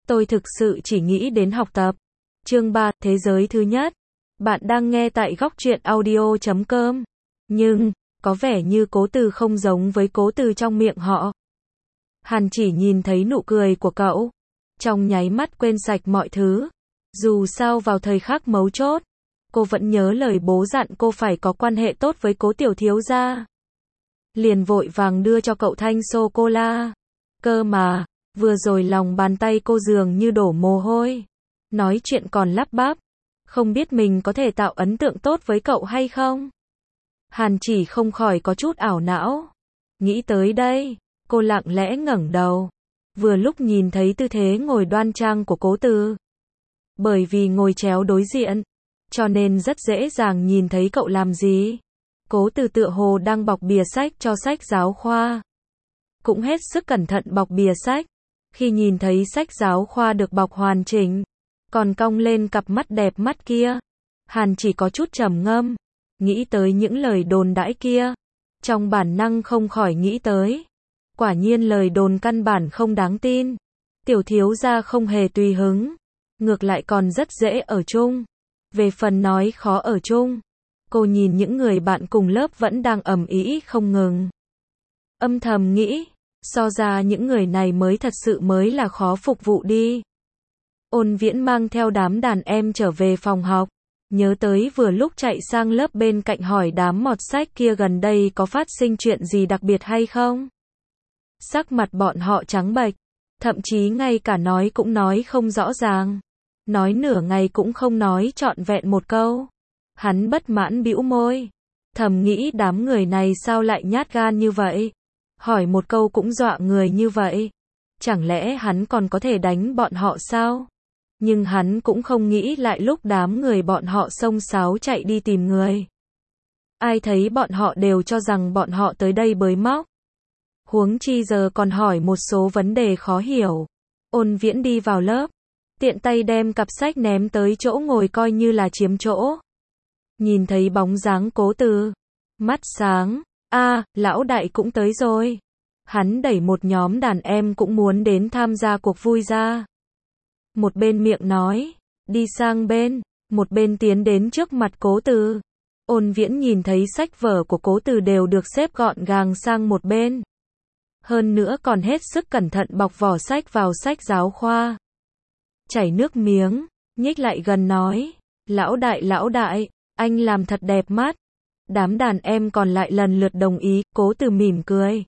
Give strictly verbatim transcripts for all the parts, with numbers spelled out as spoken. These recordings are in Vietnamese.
Tôi thực sự chỉ nghĩ đến học tập. Chương ba, Thế giới thứ nhất. Bạn đang nghe tại góc truyện audio chấm com. Nhưng, có vẻ như Cố Từ không giống với Cố Từ trong miệng họ. Hàn Chỉ nhìn thấy nụ cười của cậu, trong nháy mắt quên sạch mọi thứ. Dù sao vào thời khắc mấu chốt, cô vẫn nhớ lời bố dặn cô phải có quan hệ tốt với Cố tiểu thiếu gia. Liền vội vàng đưa cho cậu thanh sô-cô-la. Cơ mà, vừa rồi lòng bàn tay cô dường như đổ mồ hôi. Nói chuyện còn lắp bắp. Không biết mình có thể tạo ấn tượng tốt với cậu hay không? Hàn Chỉ không khỏi có chút ảo não. Nghĩ tới đây, cô lặng lẽ ngẩng đầu. Vừa lúc nhìn thấy tư thế ngồi đoan trang của Cố Từ. Bởi vì ngồi chéo đối diện, cho nên rất dễ dàng nhìn thấy cậu làm gì. Cố Từ tựa hồ đang bọc bìa sách cho sách giáo khoa. Cũng hết sức cẩn thận bọc bìa sách. Khi nhìn thấy sách giáo khoa được bọc hoàn chỉnh, còn cong lên cặp mắt đẹp mắt kia, Hàn Chỉ có chút trầm ngâm, nghĩ tới những lời đồn đãi kia, trong bản năng không khỏi nghĩ tới. Quả nhiên lời đồn căn bản không đáng tin. Tiểu thiếu gia không hề tùy hứng, ngược lại còn rất dễ ở chung. Về phần nói khó ở chung, cô nhìn những người bạn cùng lớp vẫn đang ầm ĩ không ngừng. Âm thầm nghĩ, so ra những người này mới thật sự mới là khó phục vụ đi. Ôn Viễn mang theo đám đàn em trở về phòng học, nhớ tới vừa lúc chạy sang lớp bên cạnh hỏi đám mọt sách kia gần đây có phát sinh chuyện gì đặc biệt hay không. Sắc mặt bọn họ trắng bệch, thậm chí ngay cả nói cũng nói không rõ ràng. Nói nửa ngày cũng không nói trọn vẹn một câu. Hắn bất mãn bĩu môi, thầm nghĩ đám người này sao lại nhát gan như vậy. Hỏi một câu cũng dọa người như vậy. Chẳng lẽ hắn còn có thể đánh bọn họ sao? Nhưng hắn cũng không nghĩ lại lúc đám người bọn họ xông xáo chạy đi tìm người. Ai thấy bọn họ đều cho rằng bọn họ tới đây bới móc. Huống chi giờ còn hỏi một số vấn đề khó hiểu. Ôn Viễn đi vào lớp, tiện tay đem cặp sách ném tới chỗ ngồi coi như là chiếm chỗ. Nhìn thấy bóng dáng Cố Từ, mắt sáng, a, à, lão đại cũng tới rồi. Hắn đẩy một nhóm đàn em cũng muốn đến tham gia cuộc vui ra. Một bên miệng nói, đi sang bên, một bên tiến đến trước mặt Cố Từ. Ôn Viễn nhìn thấy sách vở của Cố Từ đều được xếp gọn gàng sang một bên. Hơn nữa còn hết sức cẩn thận bọc vỏ sách vào sách giáo khoa. Chảy nước miếng, nhích lại gần nói, lão đại lão đại, anh làm thật đẹp mắt. Đám đàn em còn lại lần lượt đồng ý. Cố Từ mỉm cười,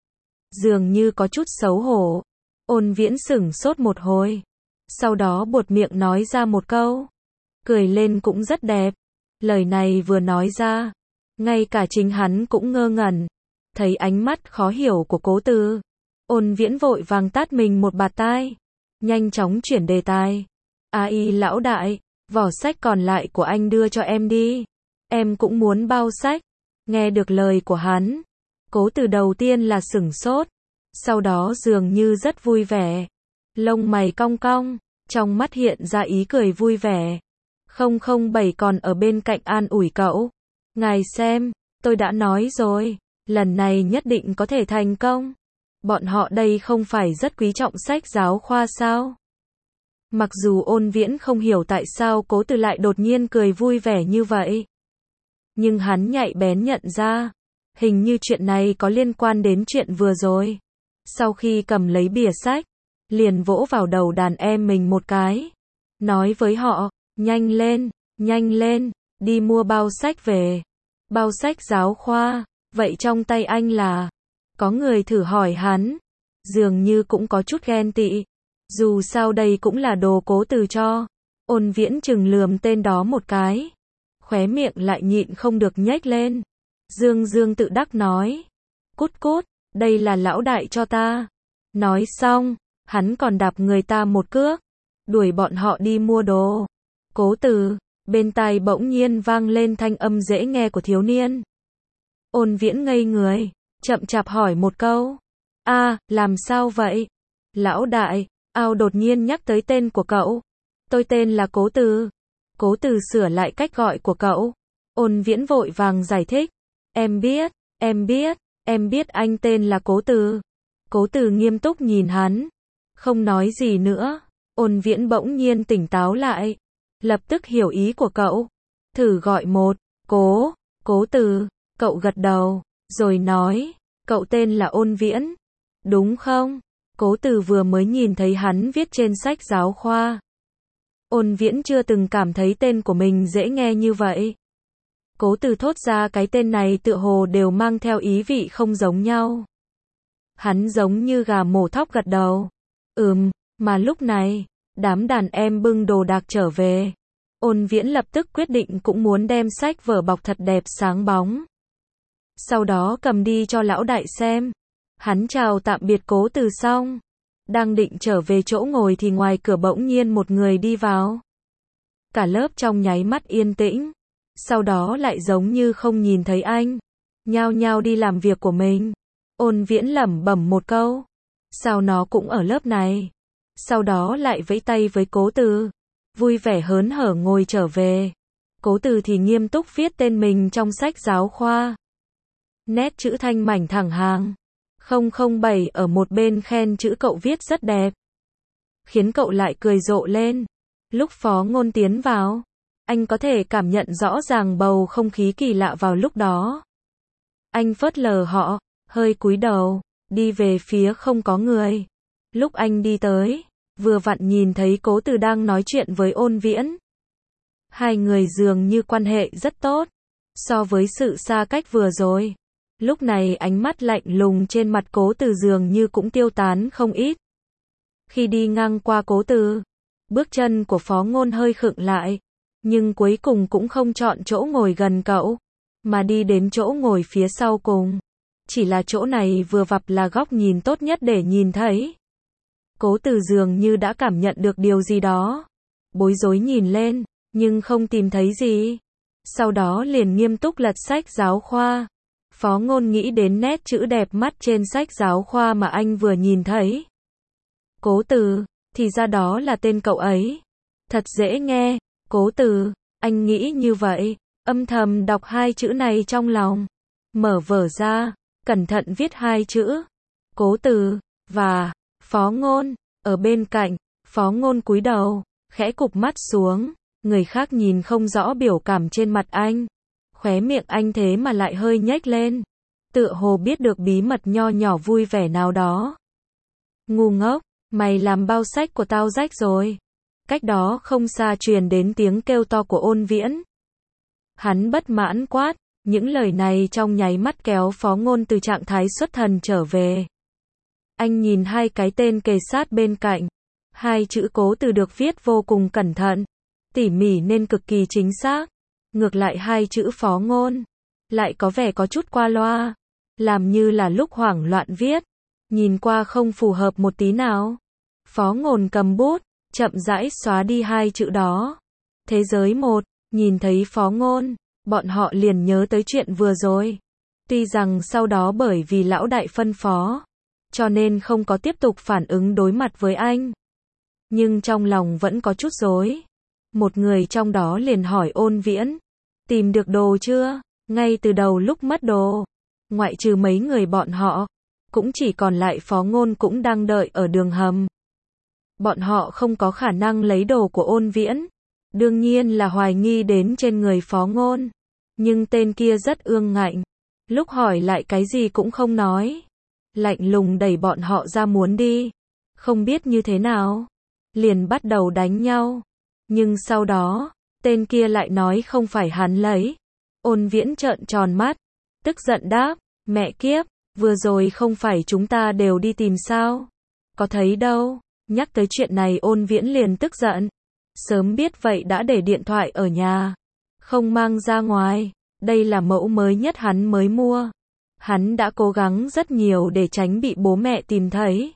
dường như có chút xấu hổ. Ôn Viễn sửng sốt một hồi, sau đó buột miệng nói ra một câu, cười lên cũng rất đẹp. Lời này vừa nói ra, ngay cả chính hắn cũng ngơ ngẩn. Thấy ánh mắt khó hiểu của Cố Từ, Ôn Viễn vội vàng tát mình một bạt tai, nhanh chóng chuyển đề tài. Ai lão đại, vỏ sách còn lại của anh đưa cho em đi. Em cũng muốn bao sách. Nghe được lời của hắn, Cố Từ đầu tiên là sửng sốt, sau đó dường như rất vui vẻ. Lông mày cong cong, trong mắt hiện ra ý cười vui vẻ. không không bảy còn ở bên cạnh an ủi cậu. Ngài xem, tôi đã nói rồi, lần này nhất định có thể thành công. Bọn họ đây không phải rất quý trọng sách giáo khoa sao? Mặc dù Ôn Viễn không hiểu tại sao Cố Từ lại đột nhiên cười vui vẻ như vậy. Nhưng hắn nhạy bén nhận ra, hình như chuyện này có liên quan đến chuyện vừa rồi. Sau khi cầm lấy bìa sách, liền vỗ vào đầu đàn em mình một cái. Nói với họ, nhanh lên, nhanh lên, đi mua bao sách về. Bao sách giáo khoa, vậy trong tay anh là? Có người thử hỏi hắn, dường như cũng có chút ghen tị. Dù sao đây cũng là đồ Cố Từ cho. Ôn Viễn chừng lườm tên đó một cái, khóe miệng lại nhịn không được nhếch lên. Dương dương tự đắc nói, cút cút, đây là lão đại cho ta. Nói xong, hắn còn đạp người ta một cước, đuổi bọn họ đi mua đồ. Cố Từ, bên tai bỗng nhiên vang lên thanh âm dễ nghe của thiếu niên. Ôn Viễn ngây người, chậm chạp hỏi một câu, a, à, làm sao vậy? Lão đại, ao đột nhiên nhắc tới tên của cậu. Tôi tên là Cố Từ. Cố Từ sửa lại cách gọi của cậu. Ôn Viễn vội vàng giải thích, em biết, em biết, em biết anh tên là Cố Từ. Cố Từ nghiêm túc nhìn hắn, không nói gì nữa. Ôn Viễn bỗng nhiên tỉnh táo lại, lập tức hiểu ý của cậu. Thử gọi một, Cố, Cố Từ, cậu gật đầu, rồi nói, cậu tên là Ôn Viễn, đúng không? Cố Từ vừa mới nhìn thấy hắn viết trên sách giáo khoa. Ôn Viễn chưa từng cảm thấy tên của mình dễ nghe như vậy. Cố Từ thốt ra cái tên này tựa hồ đều mang theo ý vị không giống nhau. Hắn giống như gà mổ thóc gật đầu. Ừm, mà lúc này, đám đàn em bưng đồ đạc trở về. Ôn Viễn lập tức quyết định cũng muốn đem sách vở bọc thật đẹp sáng bóng. Sau đó cầm đi cho lão đại xem. Hắn chào tạm biệt Cố Từ xong. Đang định trở về chỗ ngồi thì ngoài cửa bỗng nhiên một người đi vào. Cả lớp trong nháy mắt yên tĩnh. Sau đó lại giống như không nhìn thấy anh. Nhao nhao đi làm việc của mình. Ôn Viễn lẩm bẩm một câu. Sao nó cũng ở lớp này? Sau đó lại vẫy tay với Cố Từ. Vui vẻ hớn hở ngồi trở về. Cố Từ thì nghiêm túc viết tên mình trong sách giáo khoa. Nét chữ thanh mảnh thẳng hàng. không không bảy ở một bên khen chữ cậu viết rất đẹp. Khiến cậu lại cười rộ lên. Lúc Phó Ngôn tiến vào, anh có thể cảm nhận rõ ràng bầu không khí kỳ lạ vào lúc đó. Anh phớt lờ họ, hơi cúi đầu, đi về phía không có người. Lúc anh đi tới, vừa vặn nhìn thấy Cố Từ đang nói chuyện với Ôn Viễn. Hai người dường như quan hệ rất tốt, so với sự xa cách vừa rồi. Lúc này ánh mắt lạnh lùng trên mặt Cố Từ dường như cũng tiêu tán không ít. Khi đi ngang qua Cố Từ, bước chân của Phó Ngôn hơi khựng lại, nhưng cuối cùng cũng không chọn chỗ ngồi gần cậu, mà đi đến chỗ ngồi phía sau cùng. Chỉ là chỗ này vừa vặn là góc nhìn tốt nhất để nhìn thấy. Cố Từ dường như đã cảm nhận được điều gì đó. Bối rối nhìn lên, nhưng không tìm thấy gì. Sau đó liền nghiêm túc lật sách giáo khoa. Phó Ngôn nghĩ đến nét chữ đẹp mắt trên sách giáo khoa mà anh vừa nhìn thấy. Cố Từ, thì ra đó là tên cậu ấy. Thật dễ nghe, Cố Từ, anh nghĩ như vậy, âm thầm đọc hai chữ này trong lòng. Mở vở ra, cẩn thận viết hai chữ. Cố Từ, và, Phó Ngôn, ở bên cạnh, Phó Ngôn cúi đầu, khẽ cụp mắt xuống, người khác nhìn không rõ biểu cảm trên mặt anh. Khóe miệng anh thế mà lại hơi nhếch lên. Tựa hồ biết được bí mật nho nhỏ vui vẻ nào đó. Ngu ngốc, mày làm bao sách của tao rách rồi. Cách đó không xa truyền đến tiếng kêu to của Ôn Viễn. Hắn bất mãn quát, những lời này trong nháy mắt kéo Phó Ngôn từ trạng thái xuất thần trở về. Anh nhìn hai cái tên kề sát bên cạnh. Hai chữ Cố Từ được viết vô cùng cẩn thận, tỉ mỉ nên cực kỳ chính xác. Ngược lại hai chữ Phó Ngôn lại có vẻ có chút qua loa, làm như là lúc hoảng loạn viết, nhìn qua không phù hợp một tí nào. Phó Ngôn cầm bút, chậm rãi xóa đi hai chữ đó. Thế giới một, nhìn thấy Phó Ngôn, bọn họ liền nhớ tới chuyện vừa rồi. Tuy rằng sau đó bởi vì lão đại phân phó, cho nên không có tiếp tục phản ứng đối mặt với anh. Nhưng trong lòng vẫn có chút rối. Một người trong đó liền hỏi Ôn Viễn, tìm được đồ chưa? Ngay từ đầu lúc mất đồ, ngoại trừ mấy người bọn họ, cũng chỉ còn lại Phó Ngôn cũng đang đợi ở đường hầm. Bọn họ không có khả năng lấy đồ của Ôn Viễn. Đương nhiên là hoài nghi đến trên người Phó Ngôn. Nhưng tên kia rất ương ngạnh. Lúc hỏi lại cái gì cũng không nói. Lạnh lùng đẩy bọn họ ra muốn đi. Không biết như thế nào. Liền bắt đầu đánh nhau. Nhưng sau đó, tên kia lại nói không phải hắn lấy. Ôn Viễn trợn tròn mắt. Tức giận đáp, mẹ kiếp, vừa rồi không phải chúng ta đều đi tìm sao? Có thấy đâu. Nhắc tới chuyện này Ôn Viễn liền tức giận. Sớm biết vậy đã để điện thoại ở nhà. Không mang ra ngoài. Đây là mẫu mới nhất hắn mới mua. Hắn đã cố gắng rất nhiều để tránh bị bố mẹ tìm thấy.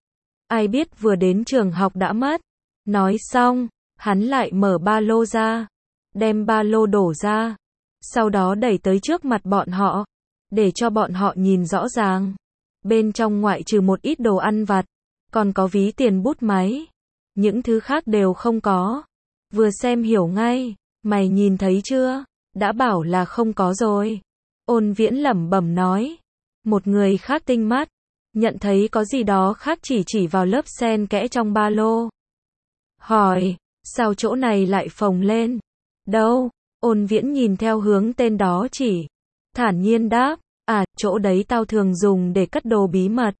Ai biết vừa đến trường học đã mất. Nói xong, hắn lại mở ba lô ra. Đem ba lô đổ ra. Sau đó đẩy tới trước mặt bọn họ. Để cho bọn họ nhìn rõ ràng. Bên trong ngoại trừ một ít đồ ăn vặt. Còn có ví tiền bút máy. Những thứ khác đều không có. Vừa xem hiểu ngay. Mày nhìn thấy chưa? Đã bảo là không có rồi. Ôn Viễn lẩm bẩm nói. Một người khác tinh mắt. Nhận thấy có gì đó khác chỉ chỉ vào lớp sen kẽ trong ba lô. hỏi, sao chỗ này lại phồng lên? Đâu? Ôn Viễn nhìn theo hướng tên đó chỉ, thản nhiên đáp, à, chỗ đấy tao thường dùng để cất đồ bí mật.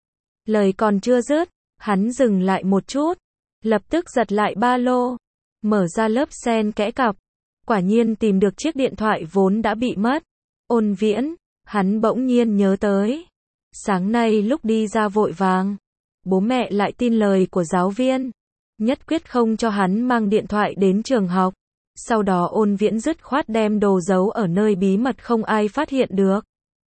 Lời còn chưa dứt, hắn dừng lại một chút, lập tức giật lại ba lô, mở ra lớp sen kẽ cặp, quả nhiên tìm được chiếc điện thoại vốn đã bị mất. Ôn Viễn, hắn bỗng nhiên nhớ tới, sáng nay lúc đi ra vội vàng, bố mẹ lại tin lời của giáo viên, nhất quyết không cho hắn mang điện thoại đến trường học. Sau đó Ôn Viễn dứt khoát đem đồ giấu ở nơi bí mật không ai phát hiện được.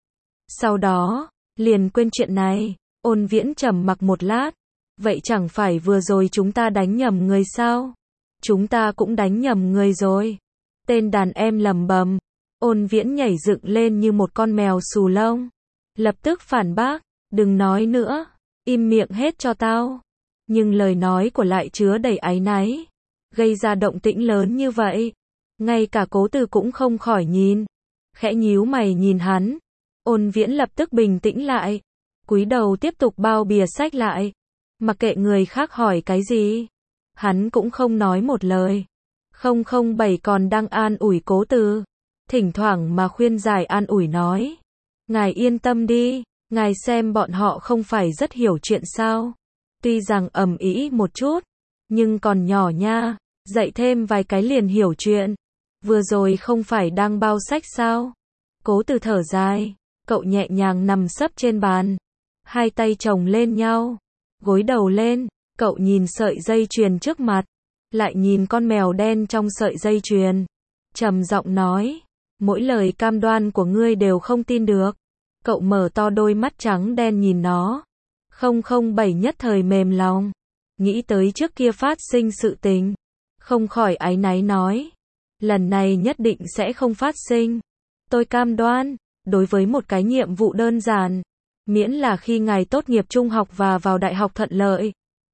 Sau đó, liền quên chuyện này. Ôn Viễn trầm mặc một lát. Vậy chẳng phải vừa rồi chúng ta đánh nhầm người sao? Chúng ta cũng đánh nhầm người rồi. Tên đàn em lầm bầm. Ôn Viễn nhảy dựng lên như một con mèo xù lông. Lập tức phản bác. Đừng nói nữa. Im miệng hết cho tao. Nhưng lời nói của lại chứa đầy áy náy. Gây ra động tĩnh lớn như vậy. Ngay cả Cố Từ cũng không khỏi nhìn. Khẽ nhíu mày nhìn hắn. Ôn Viễn lập tức bình tĩnh lại. Cúi đầu tiếp tục bao bìa sách lại. Mặc kệ người khác hỏi cái gì. Hắn cũng không nói một lời. không không bảy còn đang an ủi Cố Từ. Thỉnh thoảng mà khuyên giải an ủi nói. Ngài yên tâm đi. Ngài xem bọn họ không phải rất hiểu chuyện sao. Tuy rằng ầm ĩ một chút. Nhưng còn nhỏ nha. Dạy thêm vài cái liền hiểu chuyện. Vừa rồi không phải đang bao sách sao? Cố Từ thở dài. Cậu nhẹ nhàng nằm sấp trên bàn. Hai tay chồng lên nhau. Gối đầu lên. Cậu nhìn sợi dây chuyền trước mặt. Lại nhìn con mèo đen trong sợi dây chuyền. Trầm giọng nói. Mỗi lời cam đoan của ngươi đều không tin được. Cậu mở to đôi mắt trắng đen nhìn nó. không không bảy nhất thời mềm lòng. Nghĩ tới trước kia phát sinh sự tình. Không khỏi áy náy nói. Lần này nhất định sẽ không phát sinh. Tôi cam đoan. Đối với một cái nhiệm vụ đơn giản. Miễn là khi ngài tốt nghiệp trung học và vào đại học thuận lợi.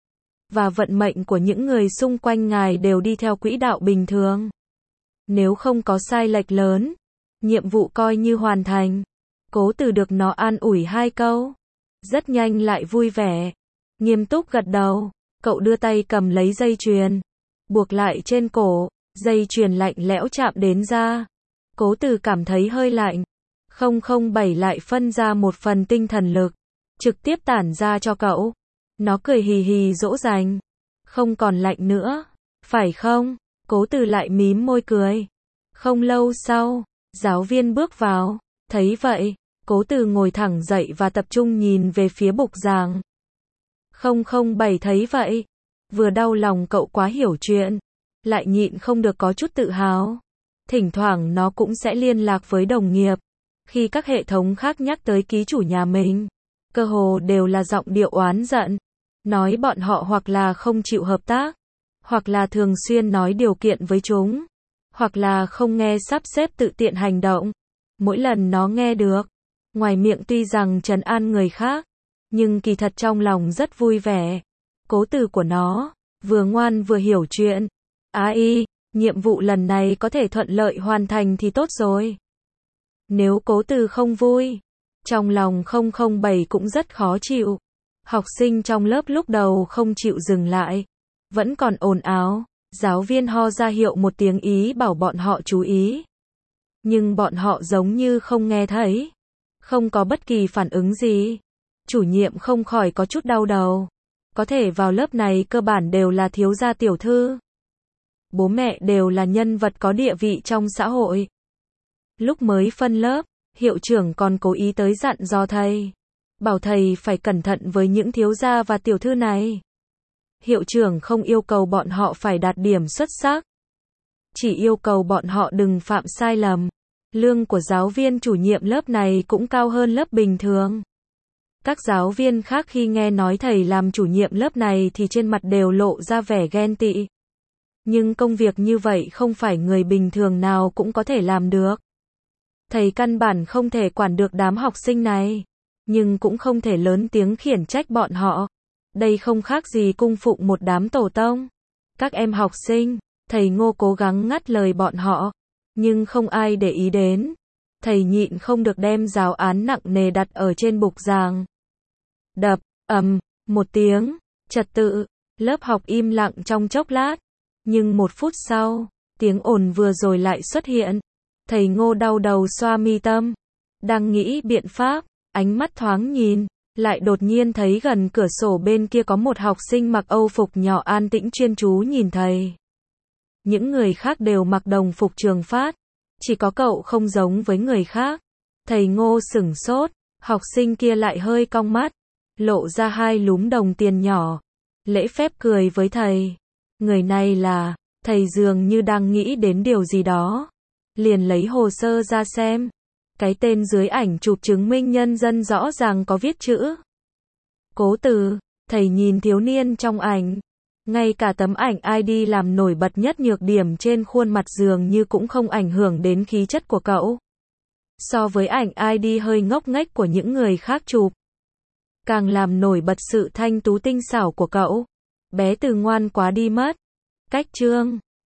Và vận mệnh của những người xung quanh ngài đều đi theo quỹ đạo bình thường. Nếu không có sai lệch lớn. Nhiệm vụ coi như hoàn thành. Cố Từ được nó an ủi hai câu. Rất nhanh lại vui vẻ. Nghiêm túc gật đầu. Cậu đưa tay cầm lấy dây chuyền. Buộc lại trên cổ. Dây chuyền lạnh lẽo chạm đến da. Cố Từ cảm thấy hơi lạnh. không không bảy lại phân ra một phần tinh thần lực. Trực tiếp tản ra cho cậu. Nó cười hì hì dỗ dành. Không còn lạnh nữa. Phải không? Cố Từ lại mím môi cười. Không lâu sau. Giáo viên bước vào. Thấy vậy. Cố Từ ngồi thẳng dậy và tập trung nhìn về phía bục giảng. không không bảy thấy vậy. Vừa đau lòng cậu quá hiểu chuyện. Lại nhịn không được có chút tự hào. Thỉnh thoảng nó cũng sẽ liên lạc với đồng nghiệp. Khi các hệ thống khác nhắc tới ký chủ nhà mình. Cơ hồ đều là giọng điệu oán giận. Nói bọn họ hoặc là không chịu hợp tác. Hoặc là thường xuyên nói điều kiện với chúng. Hoặc là không nghe sắp xếp tự tiện hành động. Mỗi lần nó nghe được. Ngoài miệng tuy rằng trấn an người khác. Nhưng kỳ thật trong lòng rất vui vẻ. Cố Từ của nó. Vừa ngoan vừa hiểu chuyện. Ai, nhiệm vụ lần này có thể thuận lợi hoàn thành thì tốt rồi. Nếu Cố Từ không vui. Trong lòng không không bảy cũng rất khó chịu. Học sinh trong lớp lúc đầu không chịu dừng lại. Vẫn còn ồn ào. Giáo viên ho ra hiệu một tiếng ý bảo bọn họ chú ý. Nhưng bọn họ giống như không nghe thấy. Không có bất kỳ phản ứng gì. Chủ nhiệm không khỏi có chút đau đầu. Có thể vào lớp này cơ bản đều là thiếu gia tiểu thư. Bố mẹ đều là nhân vật có địa vị trong xã hội. Lúc mới phân lớp, hiệu trưởng còn cố ý tới dặn dò thầy. Bảo thầy phải cẩn thận với những thiếu gia và tiểu thư này. Hiệu trưởng không yêu cầu bọn họ phải đạt điểm xuất sắc. Chỉ yêu cầu bọn họ đừng phạm sai lầm. Lương của giáo viên chủ nhiệm lớp này cũng cao hơn lớp bình thường. Các giáo viên khác khi nghe nói thầy làm chủ nhiệm lớp này thì trên mặt đều lộ ra vẻ ghen tị. Nhưng công việc như vậy không phải người bình thường nào cũng có thể làm được. Thầy căn bản không thể quản được đám học sinh này. Nhưng cũng không thể lớn tiếng khiển trách bọn họ. Đây không khác gì cung phụng một đám tổ tông. Các em học sinh, thầy Ngô cố gắng ngắt lời bọn họ. Nhưng không ai để ý đến. Thầy nhịn không được đem giáo án nặng nề đặt ở trên bục giảng. Đập, ầm, một tiếng, trật tự, Lớp học im lặng trong chốc lát, nhưng một phút sau, tiếng ồn vừa rồi lại xuất hiện. Thầy Ngô đau đầu xoa mi tâm, đang nghĩ biện pháp, ánh mắt thoáng nhìn, lại đột nhiên thấy gần cửa sổ bên kia có một học sinh mặc âu phục nhỏ an tĩnh chuyên chú nhìn thầy. Những người khác đều mặc đồng phục trường phát, chỉ có cậu không giống với người khác. Thầy Ngô sửng sốt, học sinh kia lại hơi cong mắt, lộ ra hai lúm đồng tiền nhỏ, lễ phép cười với thầy. Người này là, thầy dường như đang nghĩ đến điều gì đó, liền lấy hồ sơ ra xem. Cái tên dưới ảnh chụp chứng minh nhân dân rõ ràng có viết chữ Cố Từ. Thầy nhìn thiếu niên trong ảnh, ngay cả tấm ảnh i đê làm nổi bật nhất nhược điểm trên khuôn mặt dường như cũng không ảnh hưởng đến khí chất của cậu. So với ảnh i đê hơi ngốc nghếch của những người khác chụp, càng làm nổi bật sự thanh tú tinh xảo của cậu. Bé Từ ngoan quá đi mất. Cách chương